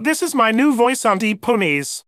This is my new voice on Deep Ponies.